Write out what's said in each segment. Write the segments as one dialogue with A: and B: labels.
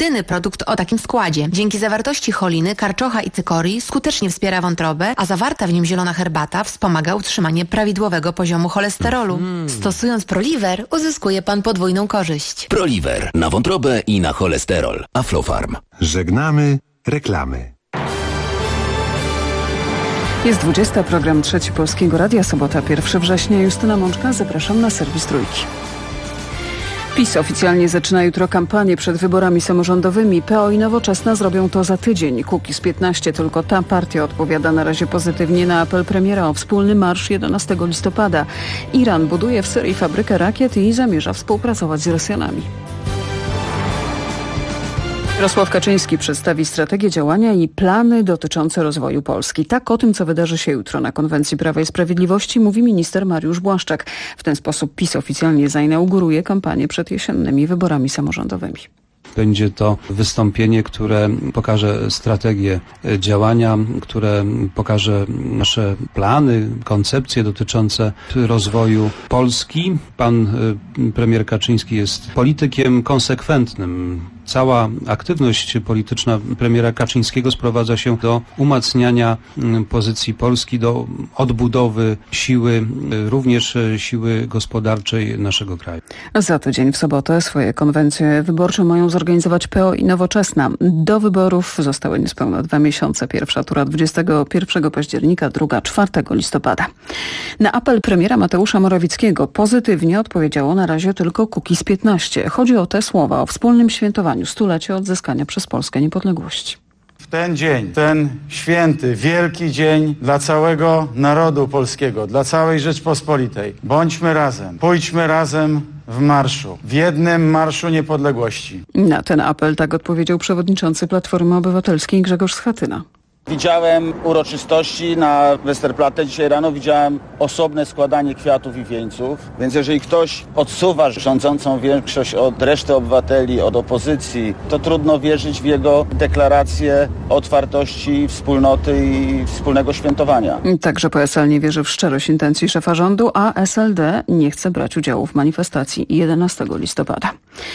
A: jedyny produkt o takim składzie. Dzięki zawartości choliny, karczocha i cykorii skutecznie wspiera wątrobę, a zawarta w nim zielona herbata wspomaga utrzymanie prawidłowego poziomu cholesterolu. Stosując Proliver uzyskuje pan podwójną korzyść.
B: Proliver na wątrobę i na cholesterol. Aflofarm.
C: Żegnamy reklamy.
D: Jest 20, program Trzeci Polskiego Radia, sobota 1 września. Justyna Mączka, zapraszam na serwis Trójki. PiS oficjalnie zaczyna jutro kampanię przed wyborami samorządowymi. PO i Nowoczesna zrobią to za tydzień. Kukiz 15, tylko ta partia odpowiada na razie pozytywnie na apel premiera o wspólny marsz 11 listopada. Iran buduje w Syrii fabrykę rakiet i zamierza współpracować z Rosjanami. Jarosław Kaczyński przedstawi strategię działania i plany dotyczące rozwoju Polski. Tak o tym, co wydarzy się jutro na konwencji Prawa i Sprawiedliwości, mówi minister Mariusz Błaszczak. W ten sposób PiS oficjalnie zainauguruje kampanię przed jesiennymi wyborami samorządowymi.
E: Będzie to wystąpienie, które pokaże strategię działania, które pokaże nasze plany, koncepcje dotyczące rozwoju Polski. Pan premier Kaczyński jest politykiem konsekwentnym. Cała aktywność polityczna premiera Kaczyńskiego sprowadza się do umacniania pozycji Polski, do odbudowy siły, również siły gospodarczej naszego kraju.
D: Za tydzień w sobotę swoje konwencje wyborcze mają zorganizować PO i Nowoczesna. Do wyborów zostały niespełna 2 miesiące. Pierwsza tura 21 października, druga 4 listopada. Na apel premiera Mateusza Morawieckiego pozytywnie odpowiedziało na razie tylko Kukiz 15. Chodzi o te słowa o wspólnym świętowaniu stulecia odzyskania przez Polskę niepodległości.
F: W ten dzień, ten święty, wielki dzień dla całego narodu polskiego, dla całej Rzeczpospolitej. Bądźmy razem, pójdźmy razem w marszu, w jednym marszu niepodległości.
D: Na ten apel tak odpowiedział przewodniczący Platformy Obywatelskiej Grzegorz Schetyna.
G: Widziałem uroczystości na Westerplatte dzisiaj rano, widziałem osobne składanie kwiatów i wieńców, więc jeżeli ktoś odsuwa rządzącą większość od reszty obywateli, od opozycji, to trudno wierzyć w jego deklarację otwartości, wspólnoty i wspólnego świętowania.
D: Także PSL nie wierzy w szczerość intencji szefa rządu, a SLD nie chce brać udziału w manifestacji 11 listopada.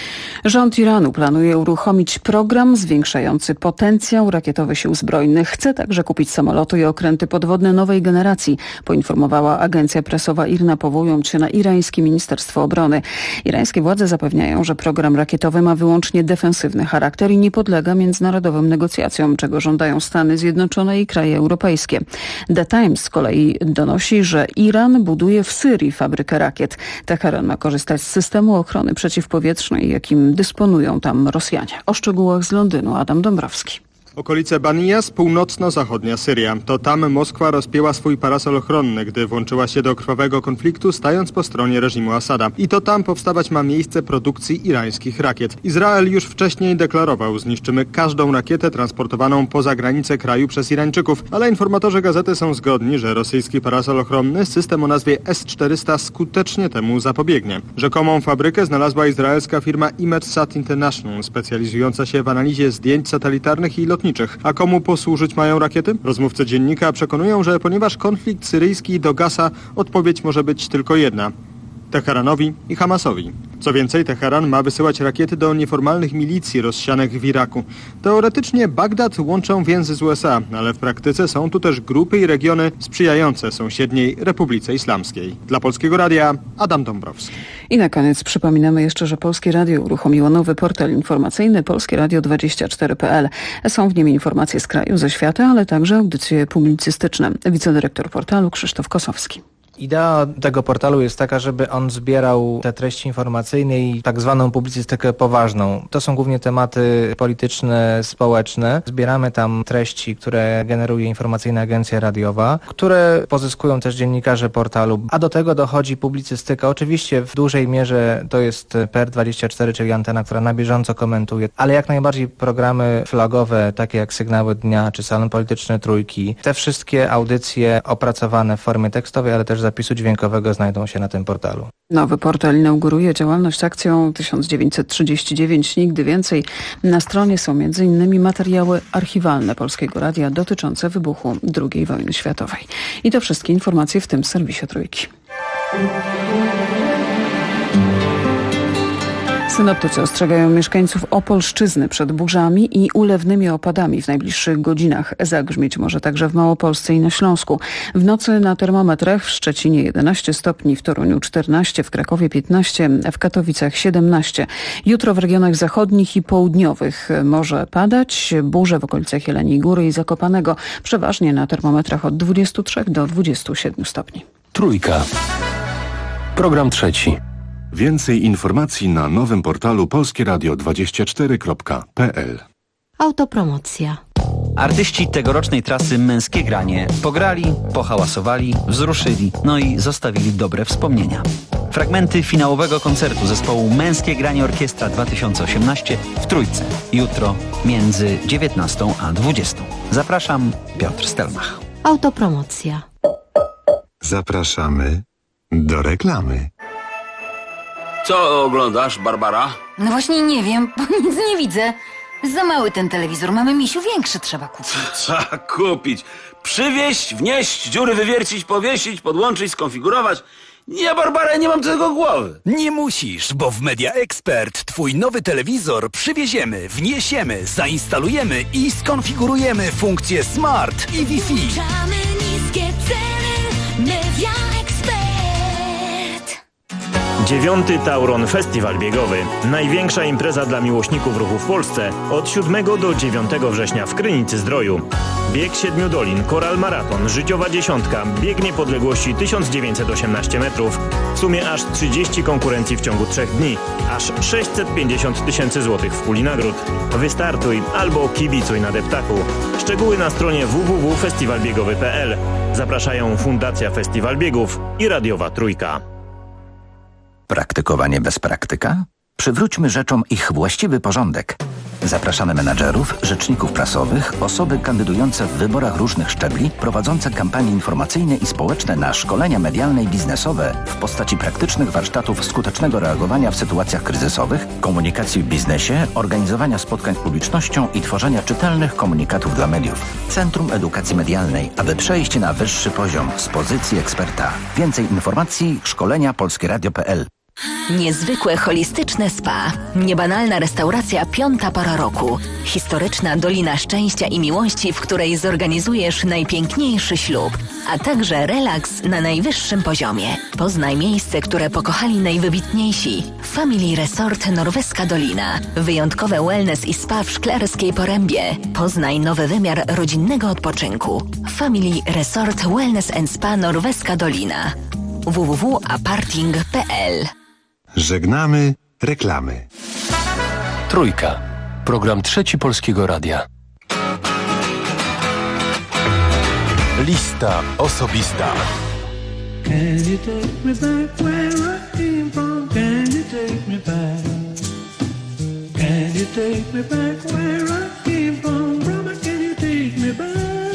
D: Rząd Iranu planuje uruchomić program zwiększający potencjał rakietowy sił zbrojnych. Chce także kupić samoloty i okręty podwodne nowej generacji, poinformowała agencja prasowa IRNA, powołując się na irańskie Ministerstwo Obrony. Irańskie władze zapewniają, że program rakietowy ma wyłącznie defensywny charakter i nie podlega międzynarodowym negocjacjom, czego żądają Stany Zjednoczone i kraje europejskie. The Times z kolei donosi, że Iran buduje w Syrii fabrykę rakiet. Teheran ma korzystać z systemu ochrony przeciwpowietrznej, jakim dysponują tam Rosjanie. O szczegółach z Londynu Adam Dąbrowski.
H: Okolice Banijas, północno-zachodnia Syria. To tam Moskwa rozpięła swój parasol ochronny, gdy włączyła się do krwawego konfliktu, stając po stronie reżimu Asada. I to tam powstawać ma miejsce produkcji irańskich rakiet. Izrael już wcześniej deklarował: zniszczymy każdą rakietę transportowaną poza granice kraju przez Irańczyków. Ale informatorzy gazety są zgodni, że rosyjski parasol ochronny, system o nazwie S-400, skutecznie temu zapobiegnie. Rzekomą fabrykę znalazła izraelska firma ImageSat International, specjalizująca się w analizie zdjęć satelitarnych i lotniczych. A komu posłużyć mają rakiety? Rozmówcy dziennika przekonują, że ponieważ konflikt syryjski dogasa, odpowiedź może być tylko jedna: Teheranowi i Hamasowi. Co więcej, Teheran ma wysyłać rakiety do nieformalnych milicji rozsianych w Iraku. Teoretycznie Bagdad łączą więzy z USA, ale w praktyce są tu też grupy i regiony sprzyjające sąsiedniej Republice Islamskiej. Dla Polskiego Radia Adam Dąbrowski.
D: I na koniec przypominamy jeszcze, że Polskie Radio uruchomiło nowy portal informacyjny polskieradio24.pl. Są w nim informacje z kraju, ze świata, ale także audycje publicystyczne. Wicedyrektor portalu Krzysztof Kosowski.
I: Idea tego portalu jest taka, żeby on zbierał te treści informacyjne i tak zwaną publicystykę poważną. To są głównie tematy polityczne, społeczne. Zbieramy tam treści, które generuje informacyjna agencja radiowa, które pozyskują też dziennikarze portalu, a do tego dochodzi publicystyka. Oczywiście w dużej mierze to jest PR24, czyli antena, która na bieżąco komentuje, ale jak najbardziej programy flagowe, takie jak Sygnały Dnia czy Salon Polityczny Trójki. Te wszystkie audycje opracowane w formie tekstowej, ale też zapisu dźwiękowego znajdą się na tym portalu.
D: Nowy portal inauguruje działalność akcją 1939 Nigdy Więcej. Na stronie są m.in. materiały archiwalne Polskiego Radia dotyczące wybuchu II wojny światowej. I to wszystkie informacje w tym serwisie Trójki. Synoptycy ostrzegają mieszkańców Opolszczyzny przed burzami i ulewnymi opadami w najbliższych godzinach. Zagrzmieć może także w Małopolsce i na Śląsku. W nocy na termometrach w Szczecinie 11 stopni, w Toruniu 14, w Krakowie 15, w Katowicach 17. Jutro w regionach zachodnich i południowych może padać. Burze w okolicach Jeleniej Góry i Zakopanego. Przeważnie na termometrach od 23 do 27 stopni.
J: Trójka. Program trzeci.
C: Więcej informacji na nowym portalu polskieradio24.pl.
K: Autopromocja.
L: Artyści tegorocznej trasy Męskie Granie pograli, pohałasowali, wzruszyli, no i zostawili dobre wspomnienia. Fragmenty finałowego koncertu zespołu Męskie Granie Orkiestra 2018 w Trójce. Jutro między 19 a 20. Zapraszam, Piotr Stelmach.
K: Autopromocja.
C: Zapraszamy do reklamy.
M: Co oglądasz, Barbara?
N: No właśnie nie wiem, bo nic nie widzę. Za mały ten telewizor, mamy, misiu, większy trzeba kupić.
M: Trzeba kupić. Przywieźć, wnieść, dziury wywiercić, powiesić, podłączyć, skonfigurować. Ja, Barbara, nie mam tego głowy.
O: Nie musisz, bo w Media Expert twój nowy telewizor przywieziemy, wniesiemy, zainstalujemy i skonfigurujemy funkcje Smart i Wi-Fi.
P: Włączamy niskie ceny. Media Expert.
Q: 9. Tauron Festiwal Biegowy. Największa impreza dla miłośników ruchu w Polsce od 7 do 9 września w Krynicy-Zdroju. Bieg 7 dolin, Koral Maraton, życiowa dziesiątka, bieg niepodległości 1918 metrów. W sumie aż 30 konkurencji w ciągu 3 dni. Aż 650 000 złotych w puli nagród. Wystartuj albo kibicuj na deptaku. Szczegóły na stronie www.festiwalbiegowy.pl. Zapraszają Fundacja Festiwal Biegów i Radiowa Trójka.
R: Praktykowanie bez praktyka? Przywróćmy rzeczom ich właściwy porządek. Zapraszamy menadżerów, rzeczników prasowych, osoby kandydujące w wyborach różnych szczebli, prowadzące kampanie informacyjne i społeczne na szkolenia medialne i biznesowe w postaci praktycznych warsztatów skutecznego reagowania w sytuacjach kryzysowych, komunikacji w biznesie, organizowania spotkań z publicznością i tworzenia czytelnych komunikatów dla mediów. Centrum Edukacji Medialnej, aby przejść na wyższy poziom z pozycji eksperta. Więcej informacji szkolenia polskieradio.pl.
S: Niezwykłe holistyczne spa. Niebanalna restauracja piąta pora roku. Historyczna Dolina Szczęścia i Miłości, w której zorganizujesz najpiękniejszy ślub, a także relaks na najwyższym poziomie. Poznaj miejsce, które pokochali najwybitniejsi. Family Resort Norweska Dolina. Wyjątkowe wellness i spa w Szklarskiej Porębie. Poznaj nowy wymiar rodzinnego odpoczynku. Family Resort Wellness and Spa Norweska Dolina. www.aparting.pl.
C: Żegnamy reklamy.
J: Trójka. Program trzeci Polskiego Radia.
O: Lista osobista.
T: Can you take me back where I came from? Can you take me back? Can you take me back where I came from? Brother, can you take me back?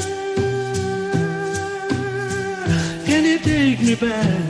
T: Can you take me back?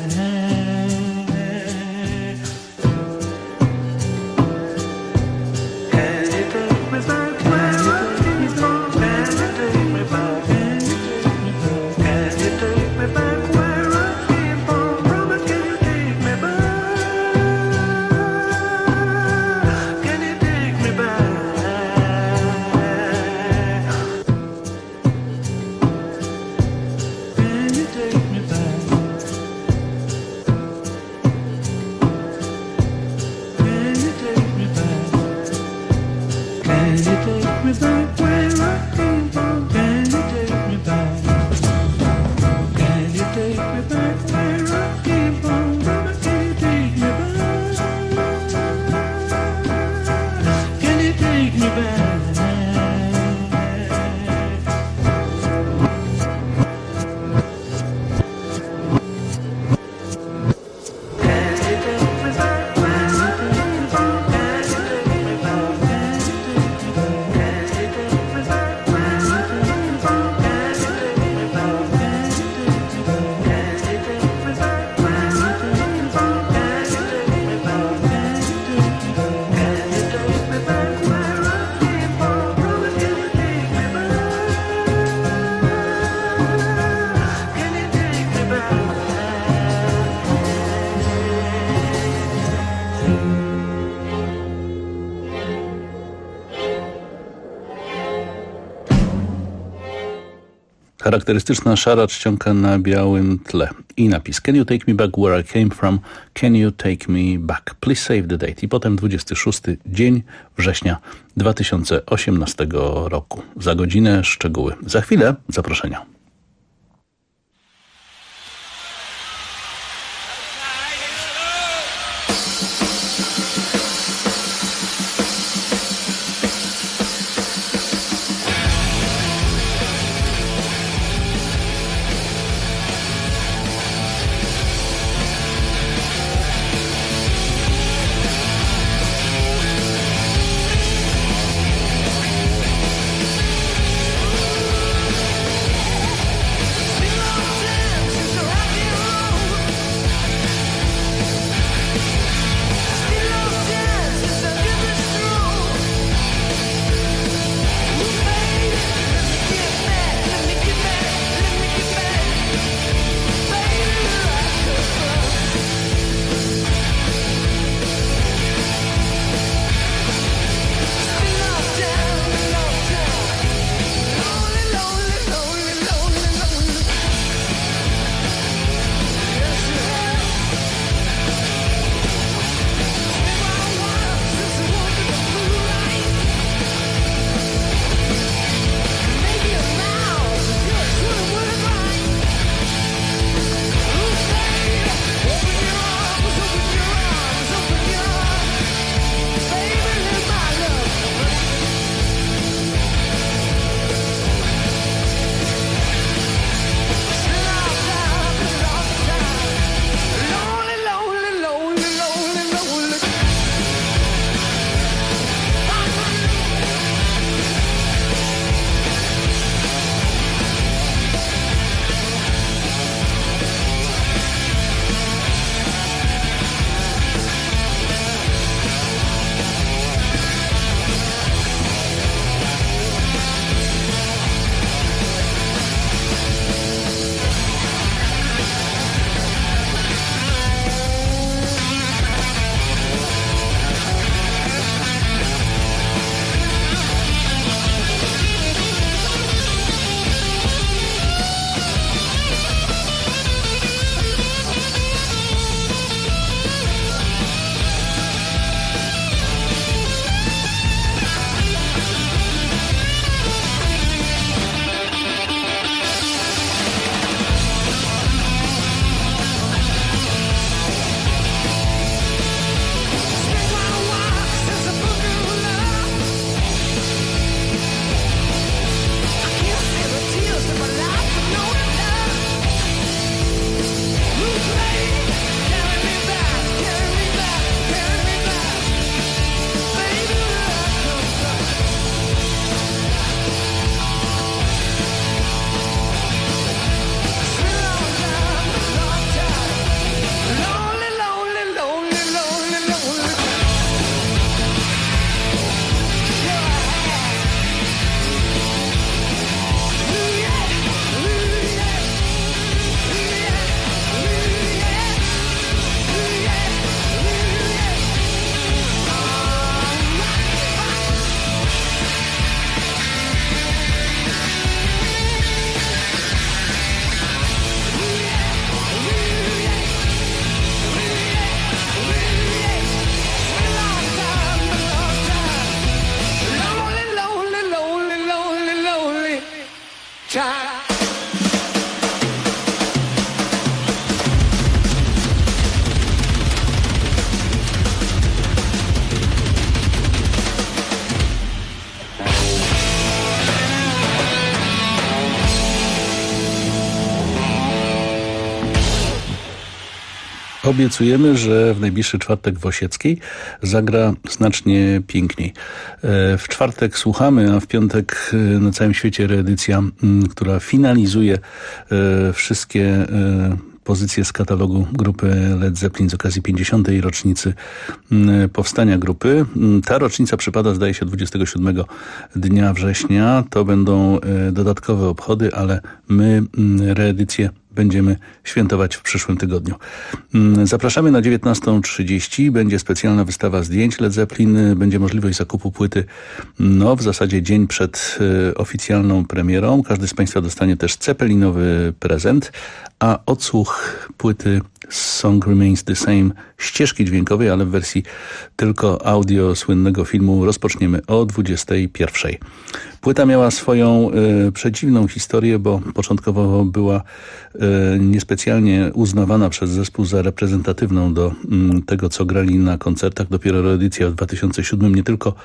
U: Charakterystyczna szara czcionka na białym tle i napis Can you take me back where I came from? Can you take me back? Please save the date. I potem 26 dzień września 2018 roku. Za godzinę szczegóły. Za chwilę zaproszenia. Obiecujemy, że w najbliższy czwartek w Osieckiej zagra znacznie piękniej. W czwartek słuchamy, a w piątek na całym świecie reedycja, która finalizuje wszystkie pozycje z katalogu grupy Led Zeppelin z okazji 50. rocznicy powstania grupy. Ta rocznica przypada, zdaje się, 27 dnia września. To będą dodatkowe obchody, ale my reedycję będziemy świętować w przyszłym tygodniu. Zapraszamy na 19:30. Będzie specjalna wystawa zdjęć Led Zeppelin. Będzie możliwość zakupu płyty w zasadzie dzień przed oficjalną premierą. Każdy z Państwa dostanie też cepelinowy prezent, a odsłuch płyty Song Remains the Same, ścieżki dźwiękowej, ale w wersji tylko audio słynnego filmu, rozpoczniemy o 21:00. Płyta miała swoją przedziwną historię, bo początkowo była niespecjalnie uznawana przez zespół za reprezentatywną do tego, co grali na koncertach. Dopiero reedycja w 2007 nie tylko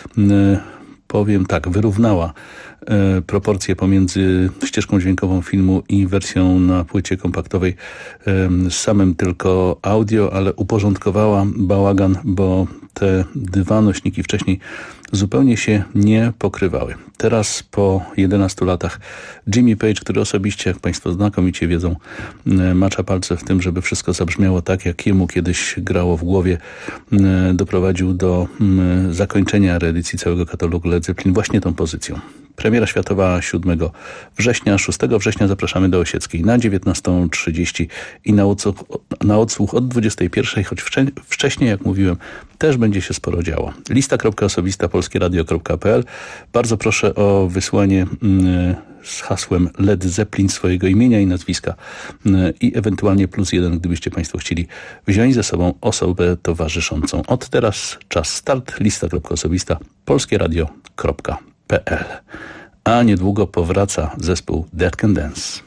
U: wyrównała proporcje pomiędzy ścieżką dźwiękową filmu i wersją na płycie kompaktowej z samym tylko audio, ale uporządkowała bałagan, bo te dwa nośniki wcześniej zupełnie się nie pokrywały. Teraz po 11 latach Jimmy Page, który osobiście, jak Państwo znakomicie wiedzą, macza palce w tym, żeby wszystko zabrzmiało tak, jak jemu kiedyś grało w głowie, doprowadził do zakończenia reedycji całego katalogu Led Zeppelin właśnie tą pozycją. Premiera światowa 7 września, 6 września zapraszamy do Osieckiej na 19:30 i na odsłuch od 21:00, choć wcześniej, jak mówiłem, też będzie się sporo działo. Lista.osobista polskieradio.pl. Bardzo proszę o wysłanie z hasłem Led Zeppelin swojego imienia i nazwiska i ewentualnie +1, gdybyście Państwo chcieli wziąć ze sobą osobę towarzyszącą. Od teraz czas start. Lista.osobista polskieradio.pl. A niedługo powraca zespół Dead Can Dance.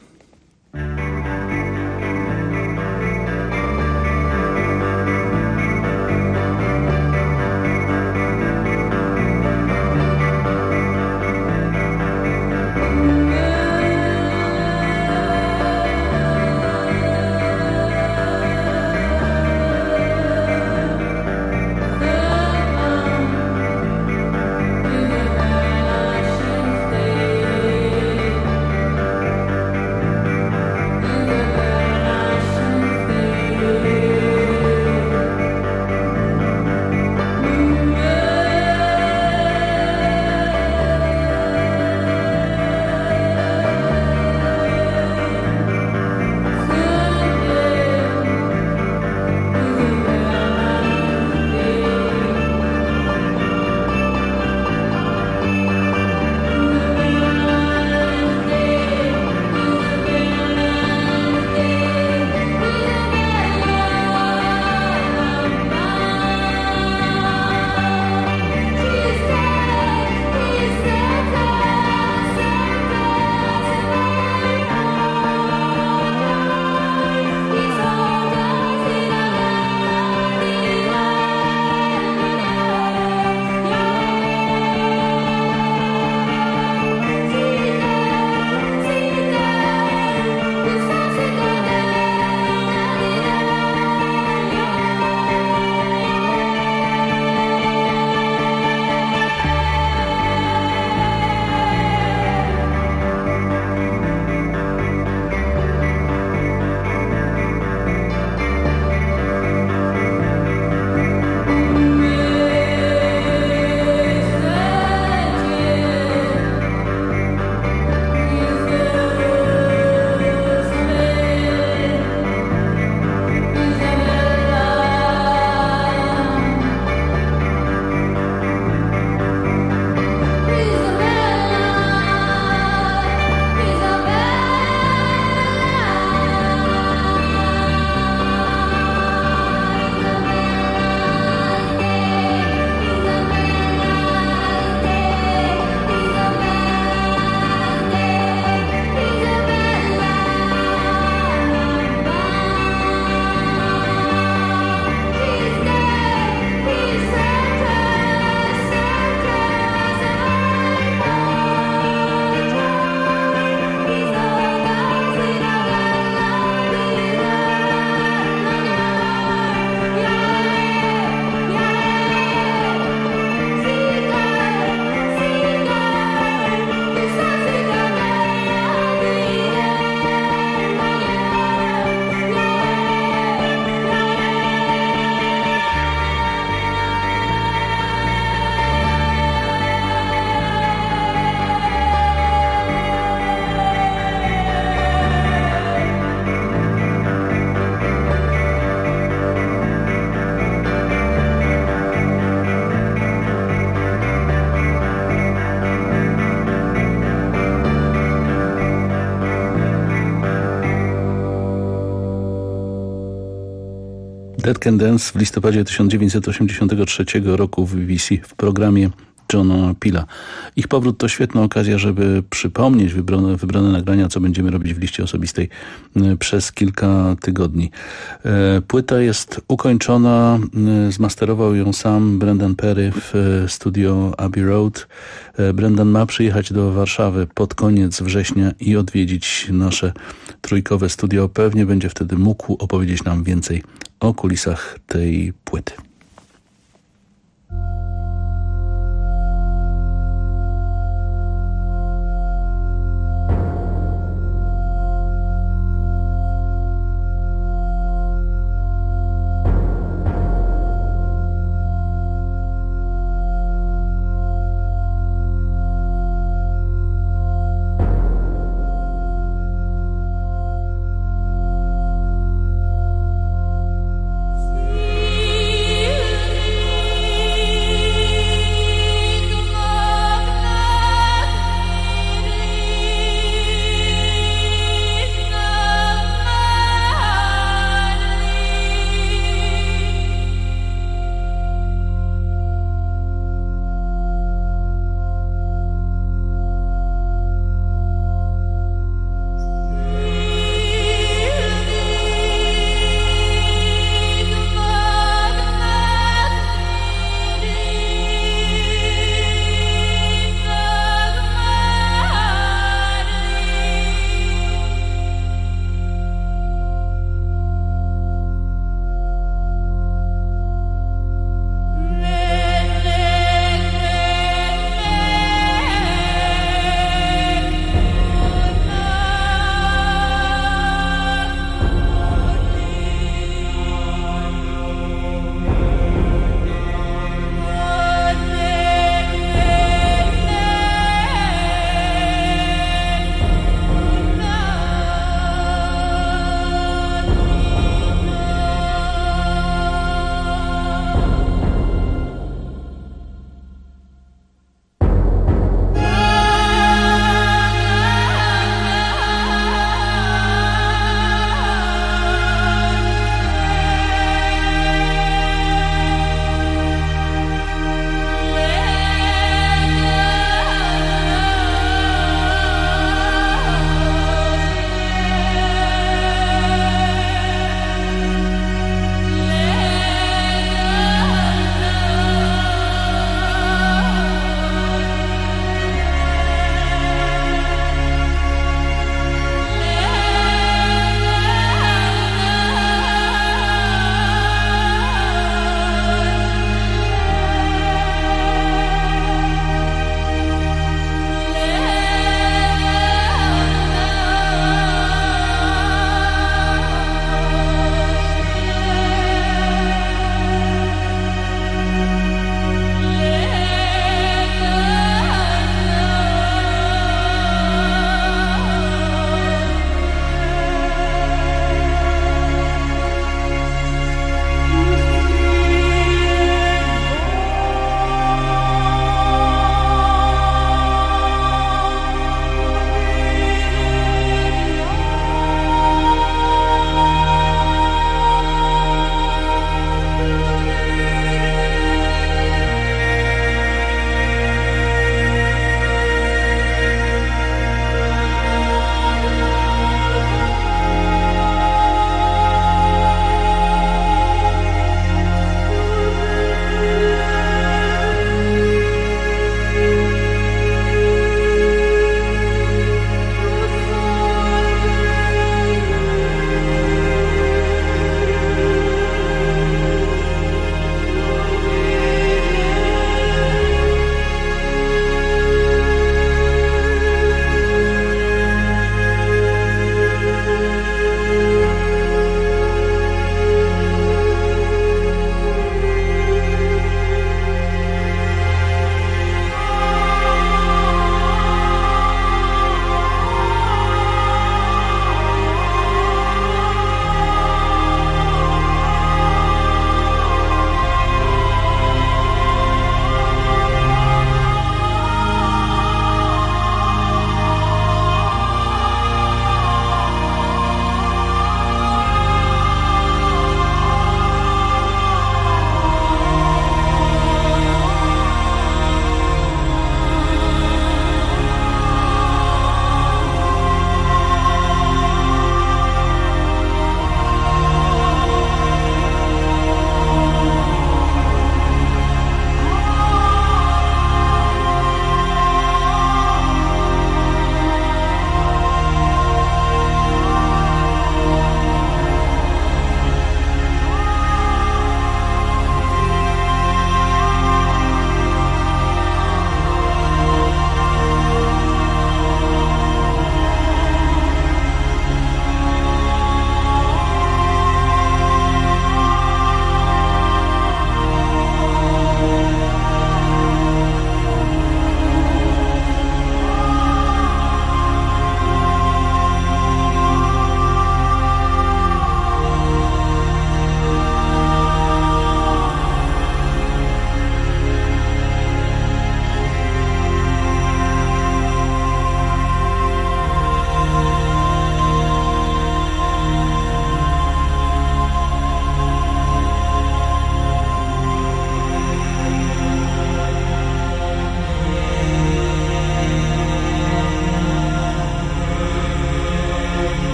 P: Thank
U: Dead Can Dance w listopadzie 1983 roku w BBC w programie Johna Pila. Ich powrót to świetna okazja, żeby przypomnieć wybrane nagrania, co będziemy robić w liście osobistej przez kilka tygodni. Płyta jest ukończona, zmasterował ją sam Brendan Perry w studio Abbey Road. Brendan ma przyjechać do Warszawy pod koniec września i odwiedzić nasze trójkowe studio. Pewnie będzie wtedy mógł opowiedzieć nam więcej o kulisach tej płyty.
P: See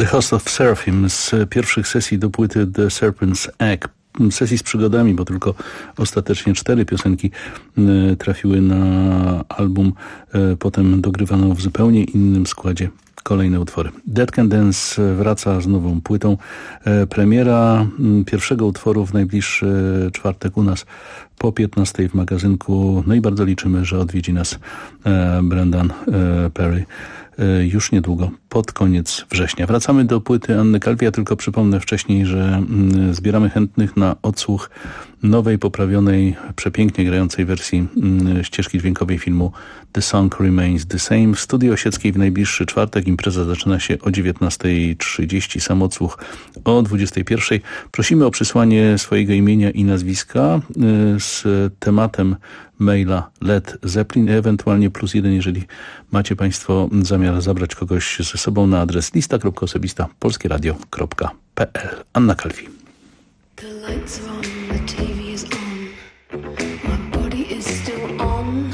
U: The Host of Seraphim z pierwszych sesji do płyty The Serpent's Egg. Sesji z przygodami, bo tylko ostatecznie 4 piosenki trafiły na album. Potem dogrywano w zupełnie innym składzie kolejne utwory. Dead Can Dance wraca z nową płytą. Premiera pierwszego utworu w najbliższy czwartek u nas po 15 w magazynku. No i bardzo liczymy, że odwiedzi nas Brendan Perry już niedługo, pod koniec września. Wracamy do płyty Anny Calvi. Ja tylko przypomnę wcześniej, że zbieramy chętnych na odsłuch nowej, poprawionej, przepięknie grającej wersji ścieżki dźwiękowej filmu The Song Remains the Same. W Studiu Osieckiej w najbliższy czwartek. Impreza zaczyna się o 19:30, sam odsłuch o 21:00. Prosimy o przysłanie swojego imienia i nazwiska z tematem maila Led Zeppelin, ewentualnie +1, jeżeli macie Państwo zamiar zabrać kogoś ze sobą na adres lista.osobista polskieradio.pl. Anna Calvi.
P: The lights are on, the TV is on, my body is still on.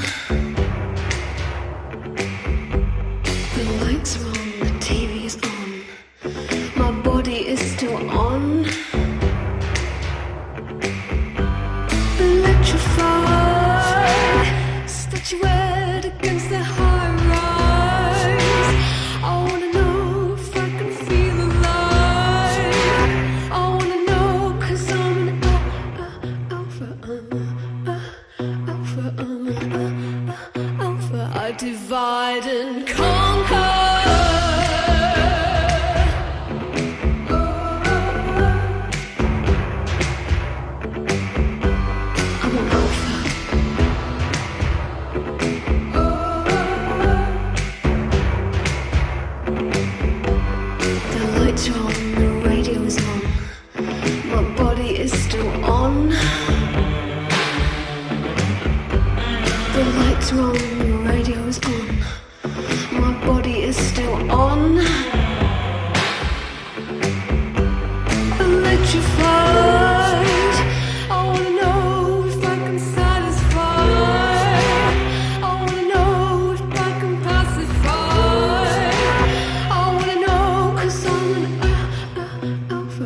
P: The lights are on, the TV is on, my body is still on. Electrified, statuette against the high rise. I wanna know if I can feel alive. I wanna know 'cause I'm an alpha, alpha. I divide and conquer. On, the radio's on, my body is still on. Electrified, I wanna know if I can satisfy. I wanna know if I can pacify. I wanna know 'cause I'm an alpha,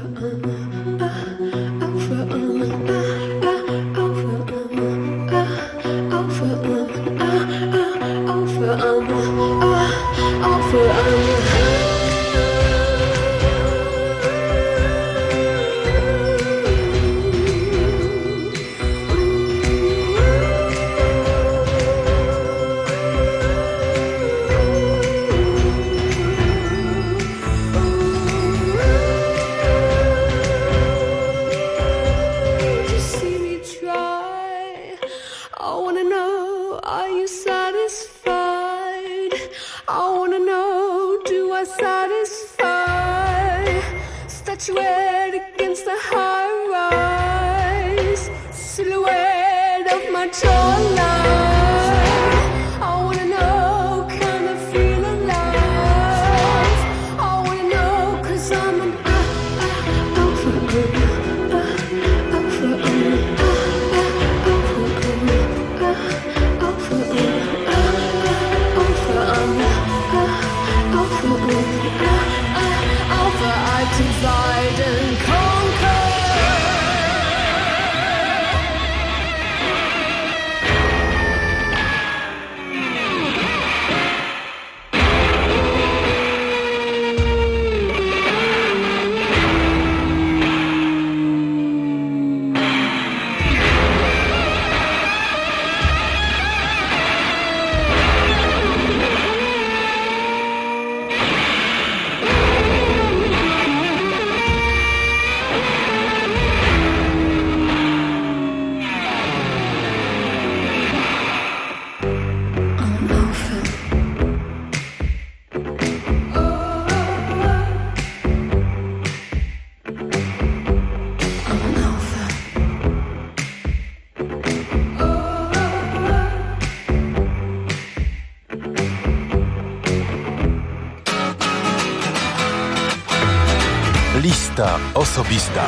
P: statuette against the high rise, silhouette of my jawline. I wanna know, can I feel alive? I wanna know, 'cause I'm an alpha. I divide and conquer.
A: Lista osobista.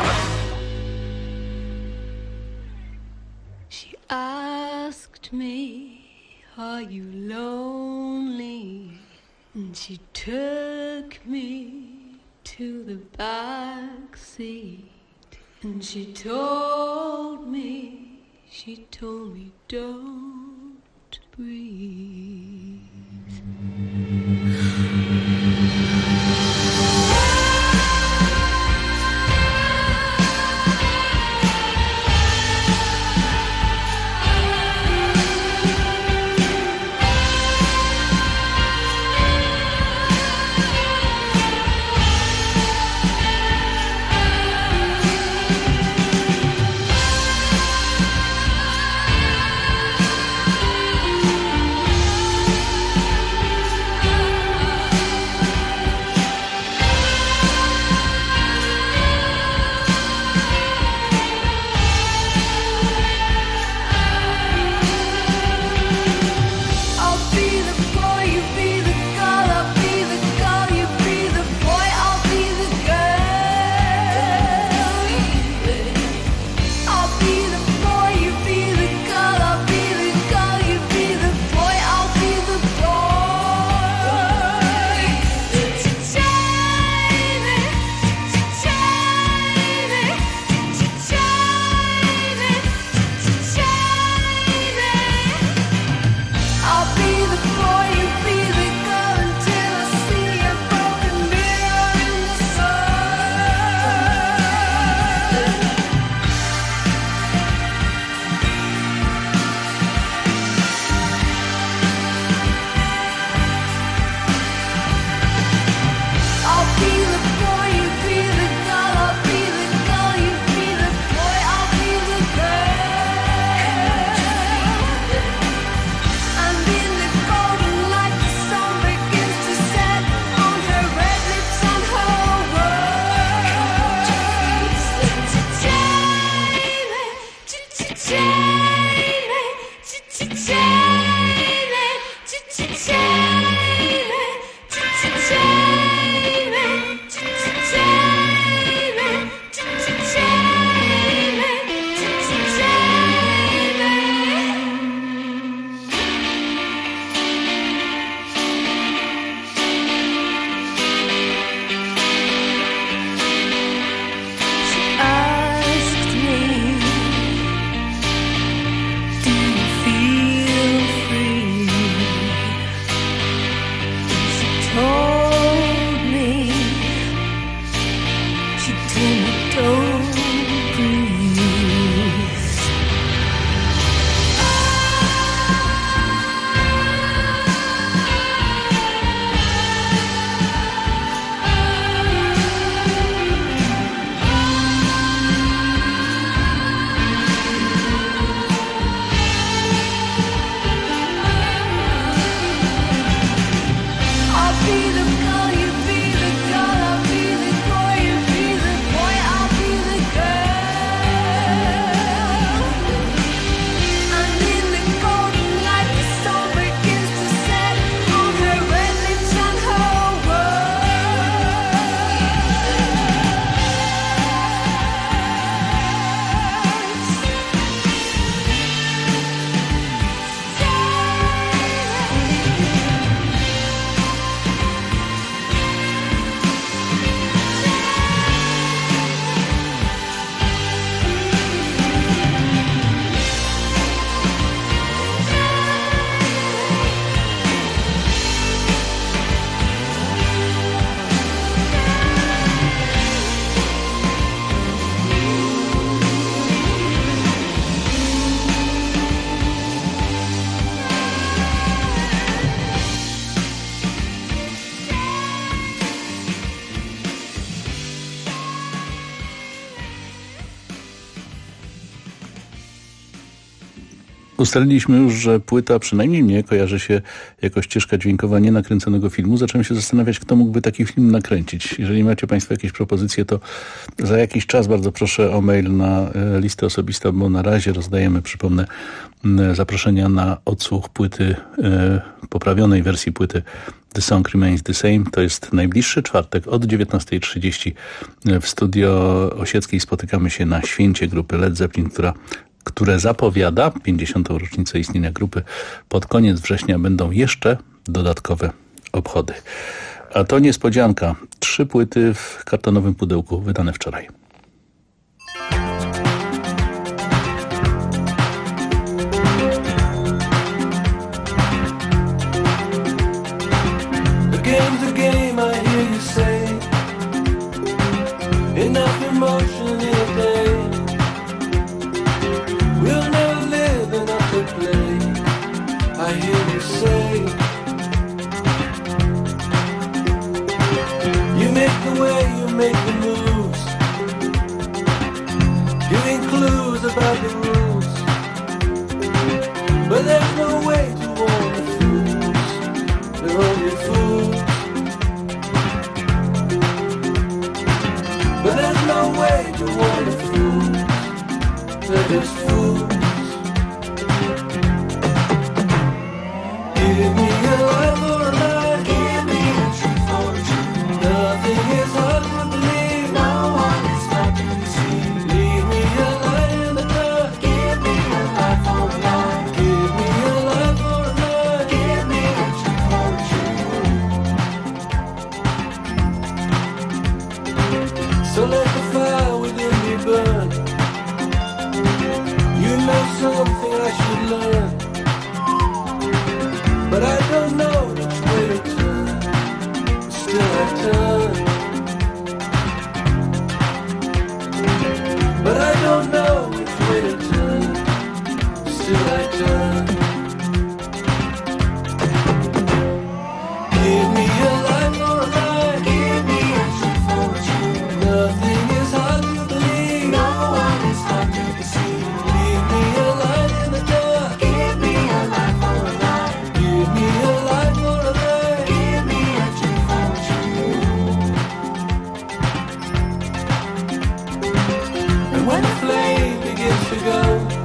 P: She asked me, are you lonely? And she took me to the back seat, and she told me, don't breathe.
U: Ustaliliśmy już, że płyta przynajmniej mnie kojarzy się jako ścieżka dźwiękowa nienakręconego filmu. Zacząłem się zastanawiać, kto mógłby taki film nakręcić. Jeżeli macie Państwo jakieś propozycje, to za jakiś czas bardzo proszę o mail na listę osobistą, bo na razie rozdajemy, przypomnę, zaproszenia na odsłuch płyty, poprawionej wersji płyty The Song Remains the Same. To jest najbliższy czwartek od 19:30 w Studio Osieckiej. Spotykamy się na święcie grupy Led Zeppelin, które zapowiada 50. rocznicę istnienia grupy. Pod koniec września będą jeszcze dodatkowe obchody. A to niespodzianka. 3 płyty w kartonowym pudełku, wydane wczoraj.
T: The game's a game, I hear you say. Enough emotion in a day. We'll never live enough to play. I hear you say. You make the way, you make the moves, giving clues about the rules. But there's no way to warn the fools. They're only fools. But there's no way to warn the fools. They're just fools. Give me a life or a lie. Give me a truth or a truth. Nothing is hard to believe. No one is hard to deceive. Leave me a light in the dark. Give me a life or a lie. Give me a life or a lie. Give me a truth or a truth. So let the fire within me burn. You know something I should learn, but I don't know which way to turn. Still I turn, but I don't know which way to turn. Still I turn. Give me a life or a lie. Give me a truth or a truth. Nothing is hard to believe. No one is hard to deceive. Leave me a light in the dark. Give me a life or a lie. Give me a life or a lie. Give me a truth or a truth. And when the flame begins to go,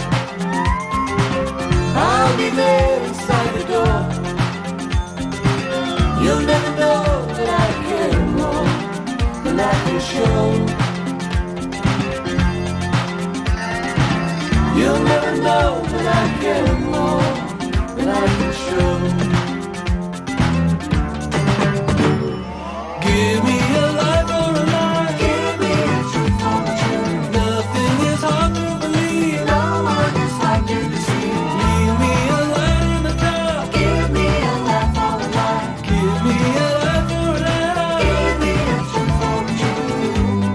T: I'll be there inside the door. You'll never know that I care more than I can show. You'll never know that I care more than I can show. Give me a life or a lie. Give me a truth or a truth. Nothing is hard to believe. No one is hard to deceive. Leave me a light in the dark. Give me a life or a lie. Give me a life or a lie. Give me a truth or a truth.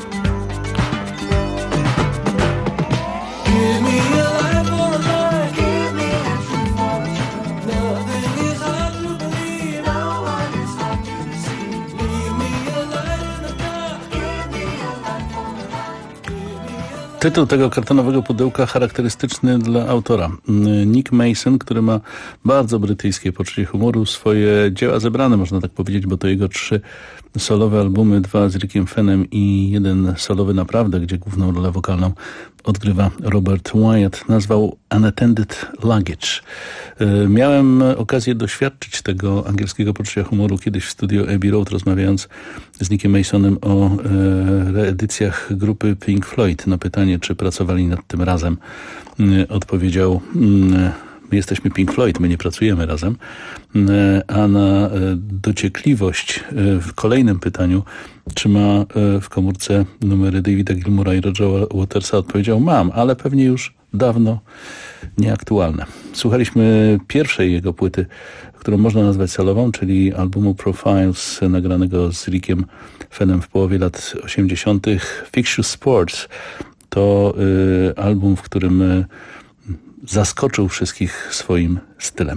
T: Give me a life or a lie. Give me a truth or a truth. Nothing is hard to believe. No one is hard to deceive. Leave me a light in the dark. Give me a life or a lie.
U: Tytuł tego kartonowego pudełka charakterystyczny dla autora. Nick Mason, który ma bardzo brytyjskie poczucie humoru, swoje dzieła zebrane, można tak powiedzieć, bo to jego 3 solowe albumy, 2 z Rickiem Fennem i 1 solowy naprawdę, gdzie główną rolę wokalną odgrywa Robert Wyatt, nazwał Unattended Luggage. Miałem okazję doświadczyć tego angielskiego poczucia humoru kiedyś w studio Abbey Road, rozmawiając z Nickiem Masonem o reedycjach grupy Pink Floyd. Na pytanie, czy pracowali nad tym razem, odpowiedział: my jesteśmy Pink Floyd, my nie pracujemy razem. A na dociekliwość w kolejnym pytaniu, czy ma w komórce numery Davida Gilmoura i Rogera Watersa, odpowiedział: mam, ale pewnie już dawno nieaktualne. Słuchaliśmy pierwszej jego płyty, którą można nazwać solową, czyli albumu Profiles, nagranego z Rickiem Fennem w połowie lat 80. Fictitious Sports to album, w którym zaskoczył wszystkich swoim stylem.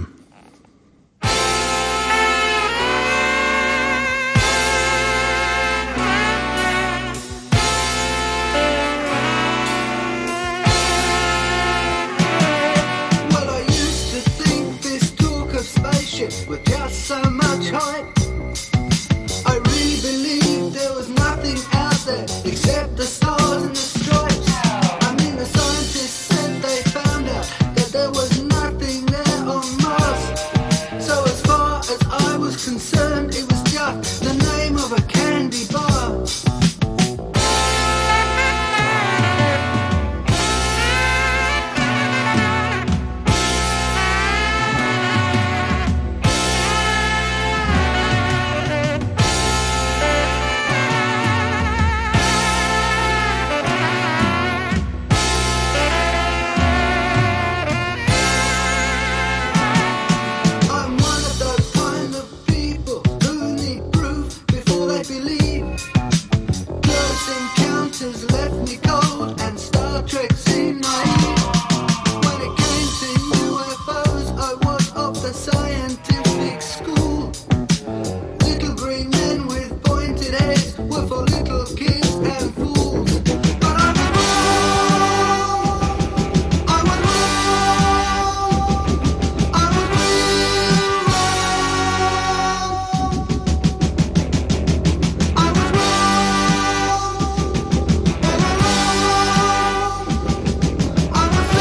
P: a scientific school. Little green men with pointed heads were for little kids and fools. But I was wrong. I was wrong. I was real wrong. I was wrong. All along. I was so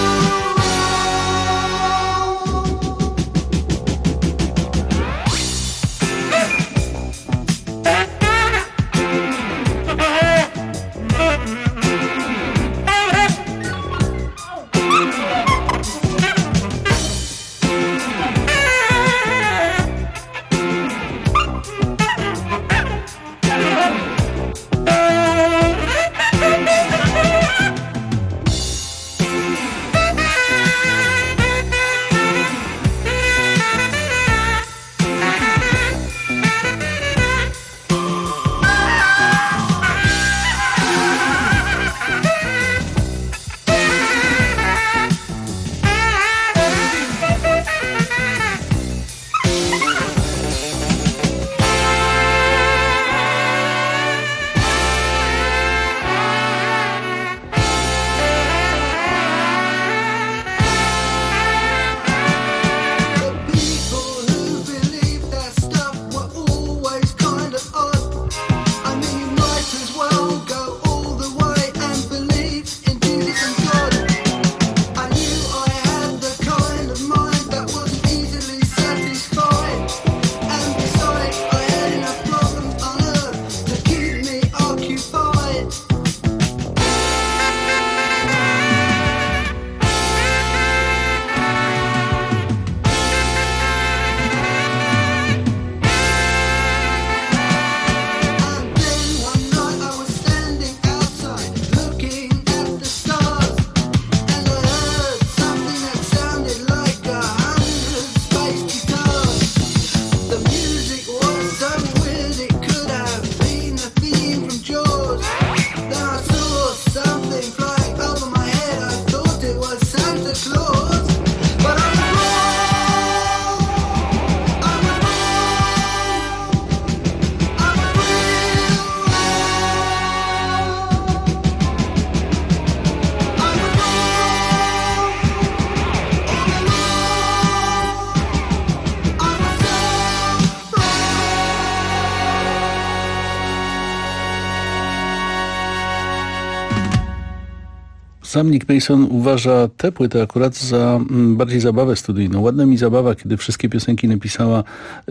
U: Sam Nick Mason uważa tę płytę akurat za bardziej zabawę studyjną. Ładna mi zabawa, kiedy wszystkie piosenki napisała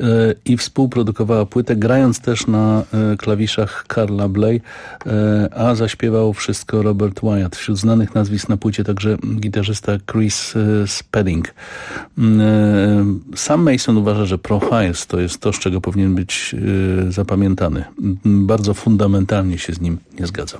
U: i współprodukowała płytę, grając też na klawiszach Carla Bley, a zaśpiewał wszystko Robert Wyatt. Wśród znanych nazwisk na płycie także gitarzysta Chris Spedding. Sam Mason uważa, że Profiles to jest to, z czego powinien być zapamiętany. Bardzo fundamentalnie się z nim nie zgadzam.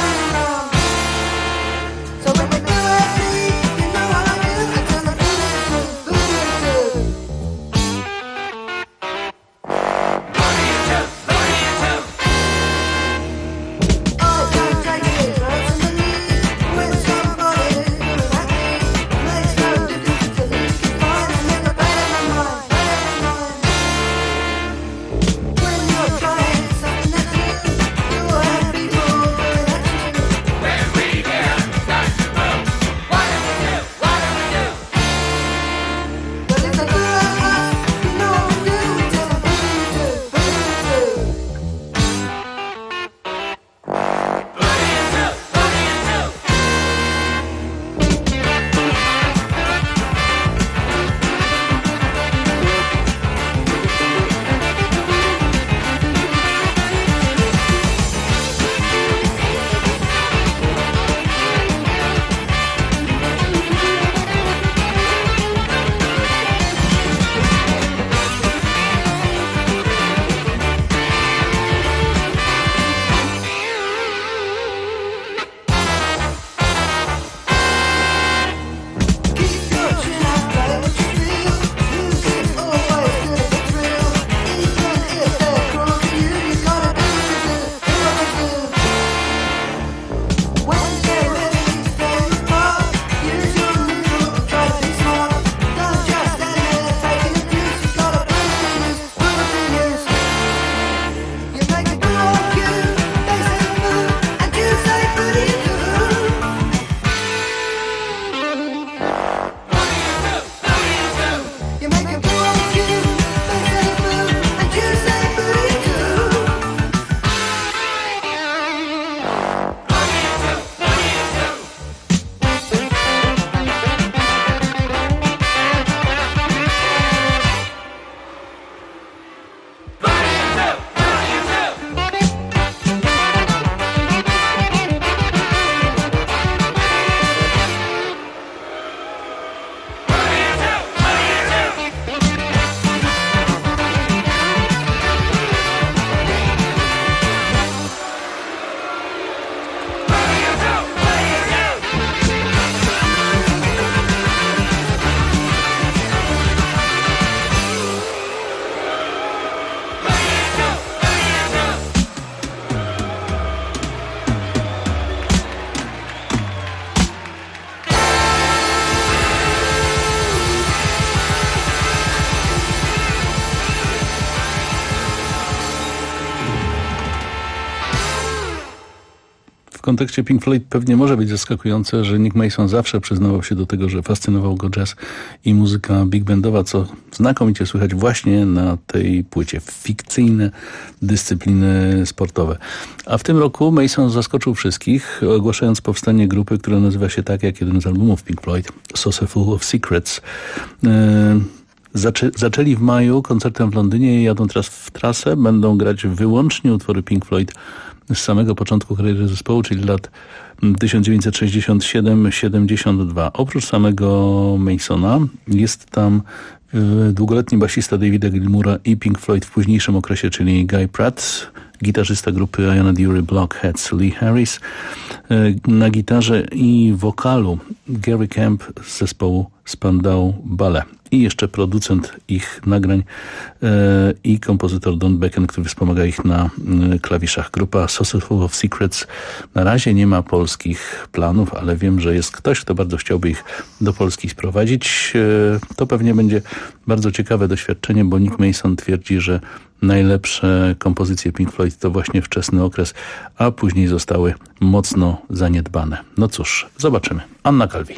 P: So when we do it, you know I do. I turn the
U: kontekście Pink Floyd pewnie może być zaskakujące, że Nick Mason zawsze przyznawał się do tego, że fascynował go jazz i muzyka big bandowa, co znakomicie słychać właśnie na tej płycie. Fikcyjne dyscypliny sportowe. A w tym roku Mason zaskoczył wszystkich, ogłaszając powstanie grupy, która nazywa się tak jak jeden z albumów Pink Floyd, Saucer Full of Secrets. Zaczęli w maju koncertem w Londynie i jadą teraz w trasę. Będą grać wyłącznie utwory Pink Floyd z samego początku kariery zespołu, czyli lat 1967-72. Oprócz samego Masona jest tam długoletni basista Davida Gilmoura i Pink Floyd w późniejszym okresie, czyli Guy Pratt, gitarzysta grupy Iona Dury Blockheads Lee Harris, na gitarze i wokalu Gary Kemp z zespołu Spandau Ballet i jeszcze producent ich nagrań i kompozytor Don Becken, który wspomaga ich na klawiszach. Grupa Saucer Full of Secrets na razie nie ma polskich planów, ale wiem, że jest ktoś, kto bardzo chciałby ich do Polski sprowadzić. To pewnie będzie bardzo ciekawe doświadczenie, bo Nick Mason twierdzi, że najlepsze kompozycje Pink Floyd to właśnie wczesny okres, a później zostały mocno zaniedbane. No cóż, zobaczymy. Anna Calvi.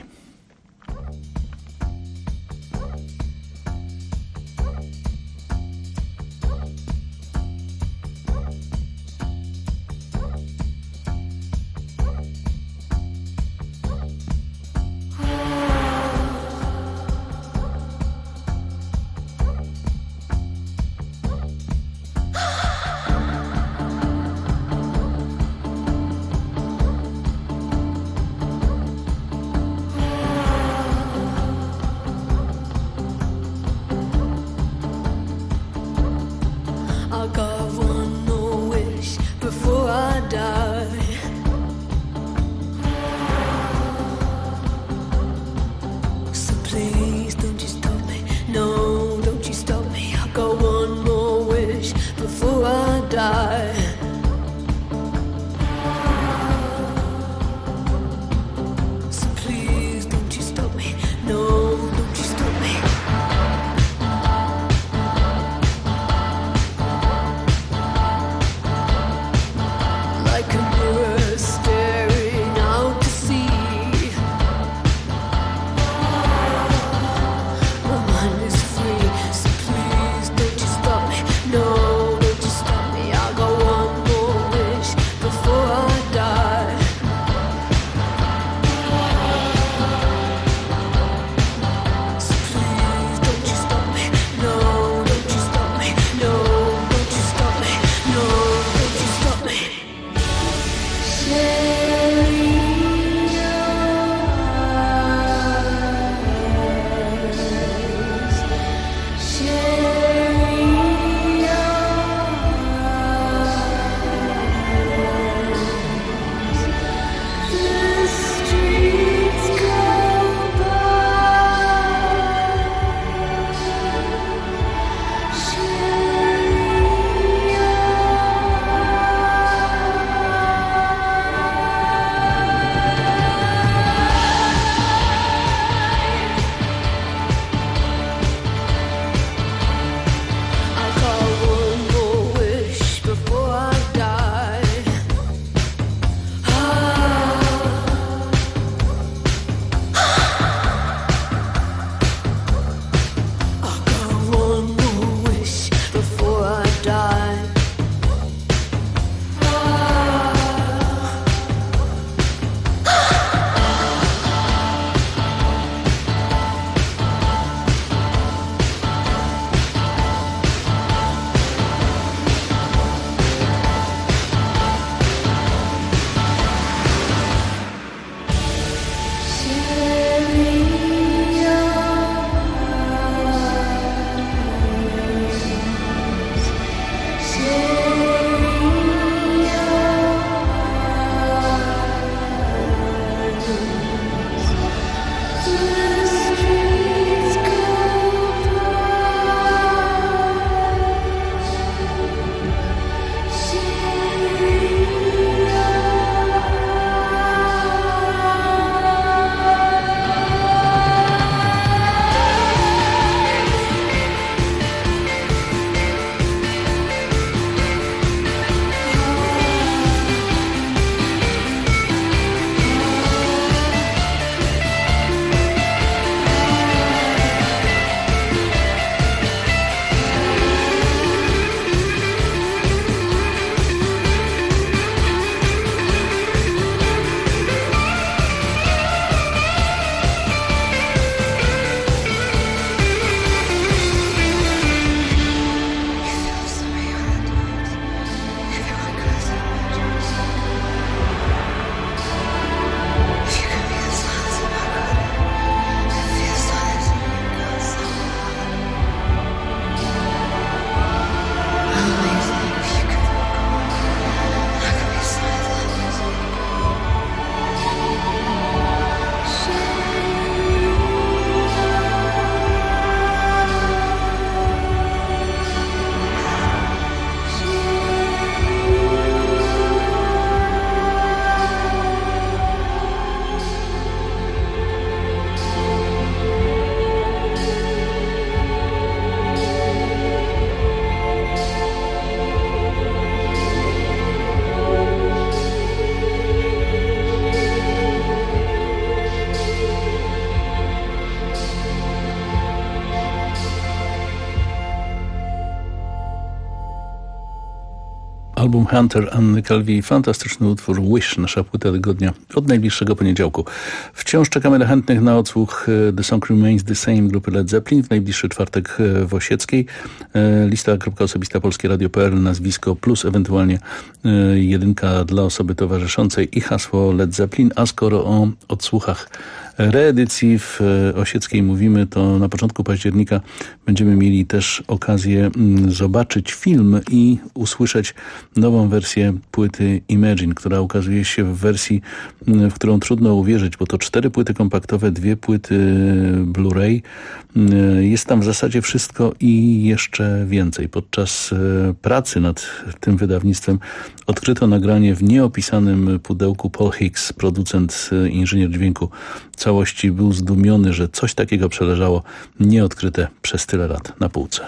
U: album Hunter Anny Calvi, fantastyczny utwór Wish, nasza płyta tygodnia od najbliższego poniedziałku. Wciąż czekamy na chętnych na odsłuch The Song Remains the Same grupy Led Zeppelin w najbliższy czwartek w Osieckiej. Lista.osobista polskieradio.pl, nazwisko plus ewentualnie jedynka dla osoby towarzyszącej i hasło Led Zeppelin. A skoro o odsłuchach reedycji w Osieckiej mówimy, to na początku października będziemy mieli też okazję zobaczyć film i usłyszeć nową wersję płyty Imagine, która ukazuje się w wersji, w którą trudno uwierzyć, bo to 4 płyty kompaktowe, 2 płyty Blu-ray. Jest tam w zasadzie wszystko i jeszcze więcej. Podczas pracy nad tym wydawnictwem odkryto nagranie w nieopisanym pudełku. Paul Hicks, producent, inżynier dźwięku całości, był zdumiony, że coś takiego przeleżało nieodkryte przez tyle lat na półce.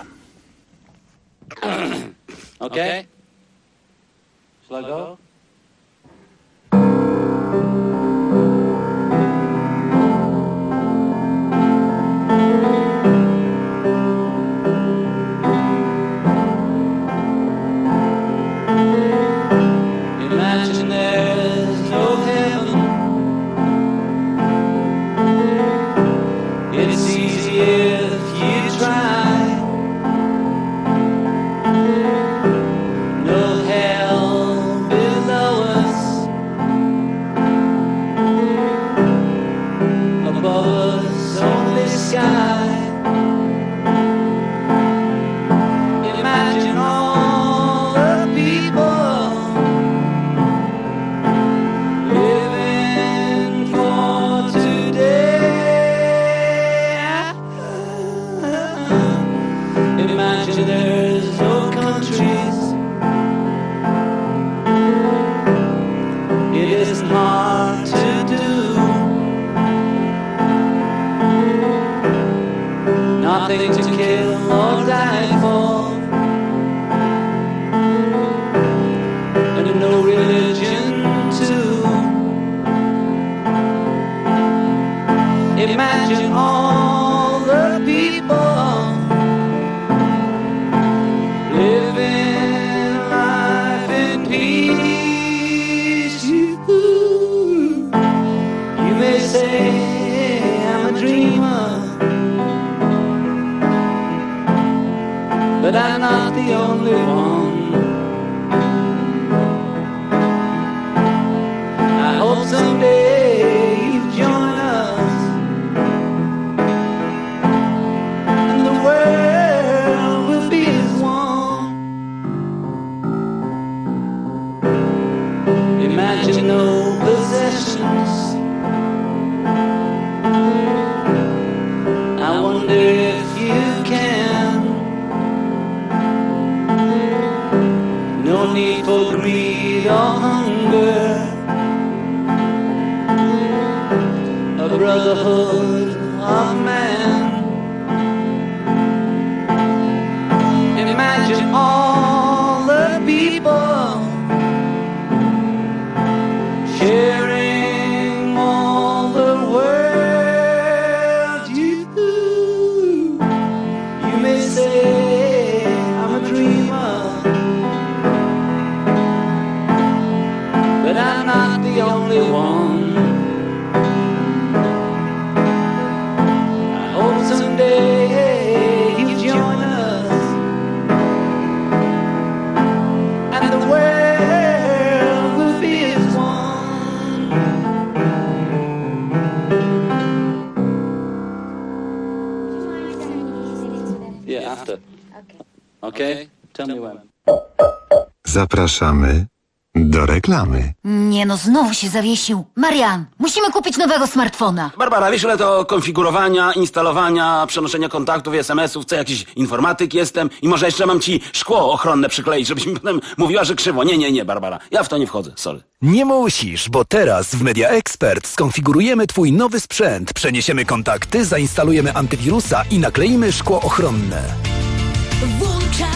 M: Okay. Shall I go? Imagine there's no heaven. It's easy if you try. No hell below us, above us only sky. Imagine all the people living for today. Imagine there's no countries. It isn't hard to do. Nothing to kill or die for, and no religion too. Imagine all the people living life in peace. You may say I'm a dreamer, but I'm not the only one. I hope someday you join us, and the world will be as one. Imagine no possessions. I wonder if you can. No need for greed or hunger. A brotherhood of man. Imagine all the people sharing all the world. You may say I'm a dreamer, but I'm not the only one. I hope someday you join us, and the world will be as one. Yeah, after. Okay? Tell me when.
C: Zapraszamy do reklamy.
N: Nie no, znowu się zawiesił. Marian, musimy kupić nowego smartfona.
M: Barbara, wiesz ile to konfigurowania, instalowania, przenoszenia kontaktów i SMS-ów, co jakiś informatyk jestem i może jeszcze mam ci szkło ochronne przykleić, żebyś mi potem mówiła, że krzywo. Nie, Barbara, ja w to nie wchodzę, sorry.
O: Nie musisz, bo teraz w Media Expert skonfigurujemy twój nowy sprzęt, przeniesiemy kontakty, zainstalujemy antywirusa i nakleimy szkło ochronne.